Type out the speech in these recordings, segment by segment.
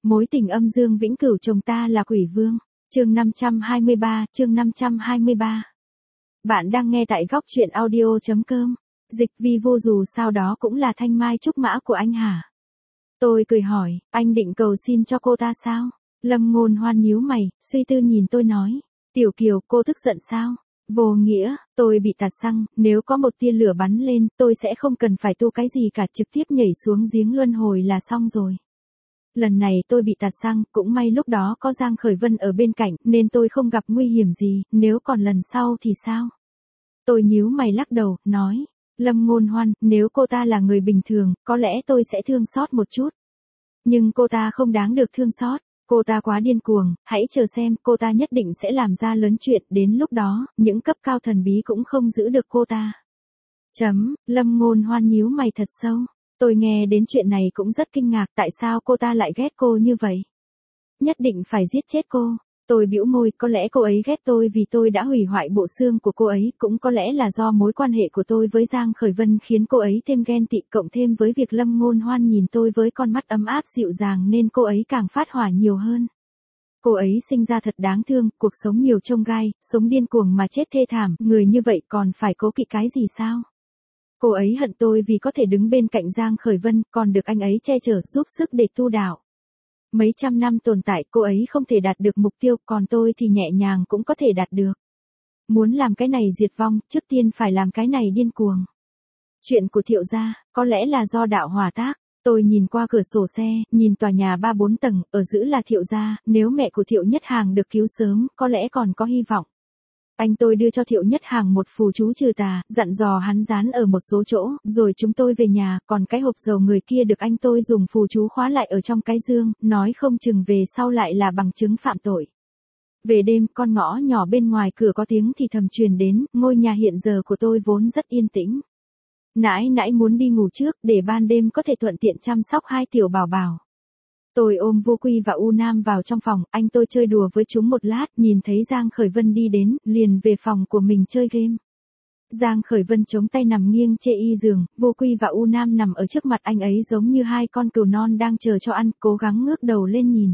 Mối tình âm dương vĩnh cửu chồng ta là quỷ vương. Chương 523. Bạn đang nghe tại góc truyện audio.com. Dịch vi vô dù sao đó cũng là thanh mai trúc mã của anh hả? Tôi cười hỏi, anh định cầu xin cho cô ta sao? Lâm Ngôn Hoan nhíu mày, suy tư nhìn tôi nói. Tiểu Kiều, cô tức giận sao? Vô nghĩa, tôi bị tạt xăng, nếu có một tia lửa bắn lên, tôi sẽ không cần phải tu cái gì cả, trực tiếp nhảy xuống giếng luân hồi là xong rồi. Lần này tôi bị tạt xăng, cũng may lúc đó có Giang Khởi Vân ở bên cạnh, nên tôi không gặp nguy hiểm gì, nếu còn lần sau thì sao? Tôi nhíu mày lắc đầu, nói, Lâm Ngôn Hoan, nếu cô ta là người bình thường, có lẽ tôi sẽ thương xót một chút. Nhưng cô ta không đáng được thương xót, cô ta quá điên cuồng, hãy chờ xem, cô ta nhất định sẽ làm ra lớn chuyện, đến lúc đó, những cấp cao thần bí cũng không giữ được cô ta. Lâm Ngôn Hoan nhíu mày thật sâu. Tôi nghe đến chuyện này cũng rất kinh ngạc, tại sao cô ta lại ghét cô như vậy? Nhất định phải giết chết cô. Tôi bĩu môi, có lẽ cô ấy ghét tôi vì tôi đã hủy hoại bộ xương của cô ấy, cũng có lẽ là do mối quan hệ của tôi với Giang Khởi Vân khiến cô ấy thêm ghen tị, cộng thêm với việc Lâm Ngôn Hoan nhìn tôi với con mắt ấm áp dịu dàng nên cô ấy càng phát hỏa nhiều hơn. Cô ấy sinh ra thật đáng thương, cuộc sống nhiều chông gai, sống điên cuồng mà chết thê thảm, người như vậy còn phải cố kỵ cái gì sao? Cô ấy hận tôi vì có thể đứng bên cạnh Giang Khởi Vân, còn được anh ấy che chở, giúp sức để tu đạo. Mấy trăm năm tồn tại cô ấy không thể đạt được mục tiêu, còn tôi thì nhẹ nhàng cũng có thể đạt được. Muốn làm cái này diệt vong, trước tiên phải làm cái này điên cuồng. Chuyện của Thiệu gia, có lẽ là do đạo hòa tác. Tôi nhìn qua cửa sổ xe, nhìn tòa nhà 3-4 tầng, ở giữa là Thiệu gia, nếu mẹ của Thiệu Nhất Hàng được cứu sớm, có lẽ còn có hy vọng. Anh tôi đưa cho Thiệu Nhất Hàng một phù chú trừ tà, dặn dò hắn dán ở một số chỗ, rồi chúng tôi về nhà, còn cái hộp dầu người kia được anh tôi dùng phù chú khóa lại ở trong cái dương, nói không chừng về sau lại là bằng chứng phạm tội. Về đêm, con ngõ nhỏ bên ngoài cửa có tiếng thì thầm truyền đến, ngôi nhà hiện giờ của tôi vốn rất yên tĩnh. Nãi nãi muốn đi ngủ trước, để ban đêm có thể thuận tiện chăm sóc hai tiểu bảo bảo. Tôi ôm Vô Quy và U Nam vào trong phòng, anh tôi chơi đùa với chúng một lát, nhìn thấy Giang Khởi Vân đi đến, liền về phòng của mình chơi game. Giang Khởi Vân chống tay nằm nghiêng trên y giường, Vô Quy và U Nam nằm ở trước mặt anh ấy giống như hai con cừu non đang chờ cho ăn, cố gắng ngước đầu lên nhìn.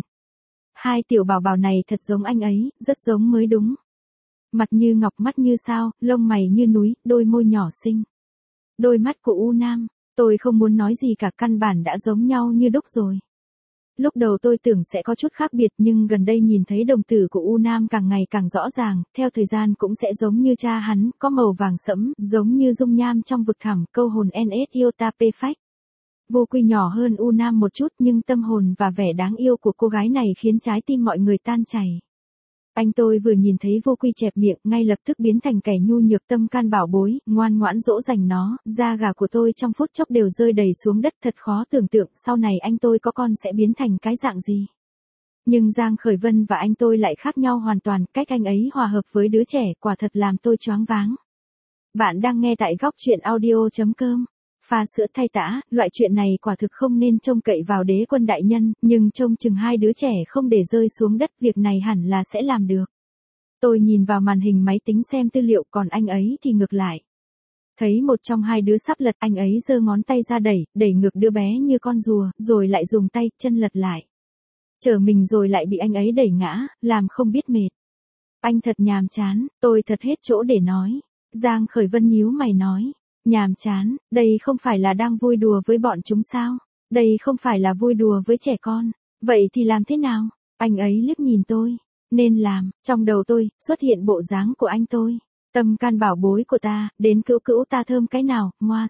Hai tiểu bảo bảo này thật giống anh ấy, rất giống mới đúng. Mặt như ngọc, mắt như sao, lông mày như núi, đôi môi nhỏ xinh. Đôi mắt của U Nam, tôi không muốn nói gì cả, căn bản đã giống nhau như đúc rồi. Lúc đầu tôi tưởng sẽ có chút khác biệt nhưng gần đây nhìn thấy đồng tử của U Nam càng ngày càng rõ ràng, theo thời gian cũng sẽ giống như cha hắn, có màu vàng sẫm, giống như dung nham trong vực thẳm, câu hồn NS Iota Phách. Vô Quy nhỏ hơn U Nam một chút nhưng tâm hồn và vẻ đáng yêu của cô gái này khiến trái tim mọi người tan chảy. Anh tôi vừa nhìn thấy Vô Quy chẹp miệng, ngay lập tức biến thành kẻ nhu nhược tâm can bảo bối, ngoan ngoãn dỗ dành nó, da gà của tôi trong phút chốc đều rơi đầy xuống đất, thật khó tưởng tượng sau này anh tôi có con sẽ biến thành cái dạng gì. Nhưng Giang Khởi Vân và anh tôi lại khác nhau hoàn toàn, cách anh ấy hòa hợp với đứa trẻ quả thật làm tôi choáng váng. Bạn đang nghe tại góc truyện audio.com. Pha sữa thay tã, loại chuyện này quả thực không nên trông cậy vào Đế Quân đại nhân, nhưng trông chừng hai đứa trẻ không để rơi xuống đất, việc này hẳn là sẽ làm được. Tôi nhìn vào màn hình máy tính xem tư liệu, còn anh ấy thì ngược lại. Thấy một trong hai đứa sắp lật, anh ấy giơ ngón tay ra đẩy ngược đứa bé như con rùa, rồi lại dùng tay, chân lật lại. Trở mình rồi lại bị anh ấy đẩy ngã, làm không biết mệt. Anh thật nhàm chán, tôi thật hết chỗ để nói. Giang Khởi Vân nhíu mày nói. Nhàm chán, đây không phải là đang vui đùa với bọn chúng sao? Đây không phải là vui đùa với trẻ con. Vậy thì làm thế nào? Anh ấy liếc nhìn tôi. Nên làm, trong đầu tôi, xuất hiện bộ dáng của anh tôi. Tâm can bảo bối của ta, đến cữu cữu ta thơm cái nào, ngoan.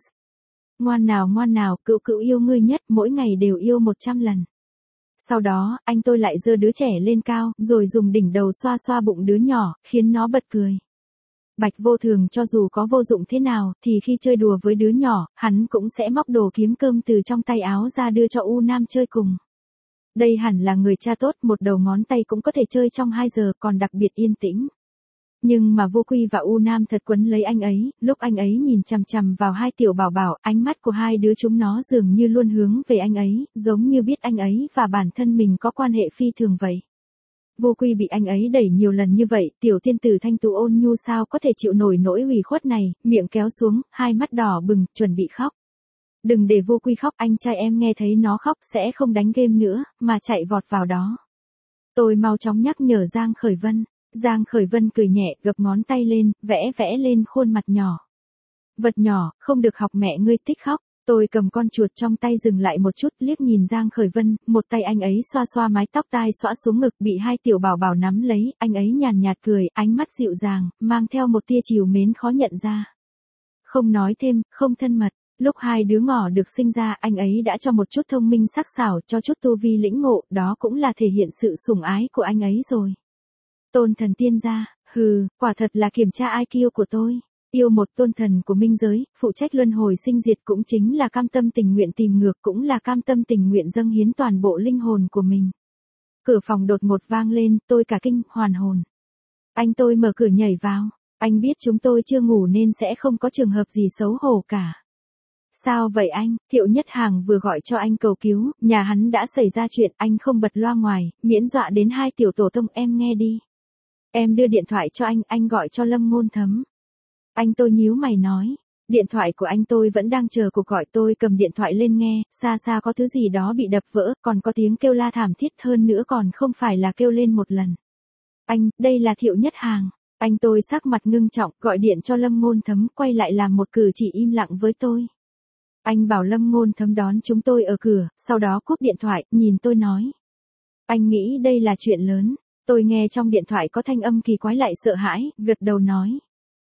Ngoan nào, cữu cữu yêu ngươi nhất, mỗi ngày đều yêu 100 lần. Sau đó, anh tôi lại giơ đứa trẻ lên cao, rồi dùng đỉnh đầu xoa xoa bụng đứa nhỏ, khiến nó bật cười. Bạch Vô Thường cho dù có vô dụng thế nào, thì khi chơi đùa với đứa nhỏ, hắn cũng sẽ móc đồ kiếm cơm từ trong tay áo ra đưa cho U Nam chơi cùng. Đây hẳn là người cha tốt, một đầu ngón tay cũng có thể chơi trong 2 giờ, còn đặc biệt yên tĩnh. Nhưng mà Vô Quy và U Nam thật quấn lấy anh ấy, lúc anh ấy nhìn chằm chằm vào hai tiểu bảo bảo, ánh mắt của hai đứa chúng nó dường như luôn hướng về anh ấy, giống như biết anh ấy và bản thân mình có quan hệ phi thường vậy. Vô Quy bị anh ấy đẩy nhiều lần như vậy, tiểu tiên tử thanh tú ôn nhu sao có thể chịu nổi nỗi ủy khuất này, miệng kéo xuống, hai mắt đỏ bừng, chuẩn bị khóc. Đừng để Vô Quy khóc, anh trai em nghe thấy nó khóc sẽ không đánh game nữa, mà chạy vọt vào đó. Tôi mau chóng nhắc nhở Giang Khởi Vân. Giang Khởi Vân cười nhẹ, gập ngón tay lên, vẽ lên khuôn mặt nhỏ. Vật nhỏ, không được học mẹ ngươi tích khóc. Tôi cầm con chuột trong tay dừng lại một chút, liếc nhìn Giang Khởi Vân, một tay anh ấy xoa xoa mái tóc tai xõa xuống ngực bị hai tiểu bảo bảo nắm lấy, anh ấy nhàn nhạt cười, ánh mắt dịu dàng, mang theo một tia trìu mến khó nhận ra. Không nói thêm, không thân mật. Lúc hai đứa ngỏ được sinh ra, anh ấy đã cho một chút thông minh sắc sảo, cho chút tu vi lĩnh ngộ, đó cũng là thể hiện sự sủng ái của anh ấy rồi. Tôn thần tiên gia, quả thật là kiểm tra IQ của tôi. Yêu một tôn thần của minh giới, phụ trách luân hồi sinh diệt cũng chính là cam tâm tình nguyện tìm ngược, cũng là cam tâm tình nguyện dâng hiến toàn bộ linh hồn của mình. Cửa phòng đột ngột vang lên, tôi cả kinh, hoàn hồn. Anh tôi mở cửa nhảy vào. Anh biết chúng tôi chưa ngủ nên sẽ không có trường hợp gì xấu hổ cả. Sao vậy anh? Thiệu Nhất Hàng vừa gọi cho anh cầu cứu, nhà hắn đã xảy ra chuyện, anh không bật loa ngoài, miễn dọa đến hai tiểu tổ tông, em nghe đi. Em đưa điện thoại cho anh gọi cho Lâm Ngôn Thấm. Anh tôi nhíu mày nói. Điện thoại của anh tôi vẫn đang chờ cuộc gọi, tôi cầm điện thoại lên nghe, xa xa có thứ gì đó bị đập vỡ, còn có tiếng kêu la thảm thiết hơn nữa còn không phải là kêu lên một lần. Anh, đây là Thiệu Nhất Hàng. Anh tôi sắc mặt ngưng trọng, gọi điện cho Lâm Ngôn Thấm, quay lại làm một cử chỉ im lặng với tôi. Anh bảo Lâm Ngôn Thấm đón chúng tôi ở cửa, sau đó cúp điện thoại, nhìn tôi nói. Anh nghĩ đây là chuyện lớn. Tôi nghe trong điện thoại có thanh âm kỳ quái lại sợ hãi, gật đầu nói.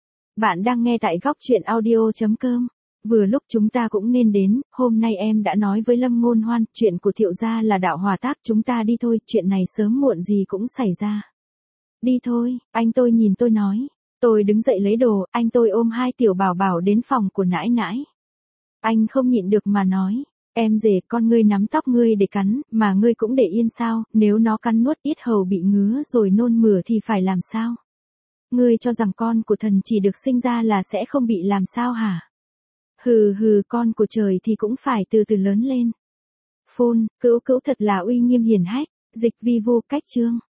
Bạn đang nghe tại góc truyện audio.com. Vừa lúc chúng ta cũng nên đến, hôm nay em đã nói với Lâm Ngôn Hoan, chuyện của Thiệu gia là đạo hòa tác, chúng ta đi thôi, chuyện này sớm muộn gì cũng xảy ra. Đi thôi, anh tôi nhìn tôi nói. Tôi đứng dậy lấy đồ, anh tôi ôm hai tiểu bảo bảo đến phòng của nãi nãi. Anh không nhịn được mà nói. Em rể, con ngươi nắm tóc ngươi để cắn, mà ngươi cũng để yên sao, nếu nó cắn nuốt yết hầu bị ngứa rồi nôn mửa thì phải làm sao? Ngươi cho rằng con của thần chỉ được sinh ra là sẽ không bị làm sao hả? Con của trời thì cũng phải từ từ lớn lên. Phun, cữu thật là uy nghiêm hiển hách, dịch vi vu cách chương.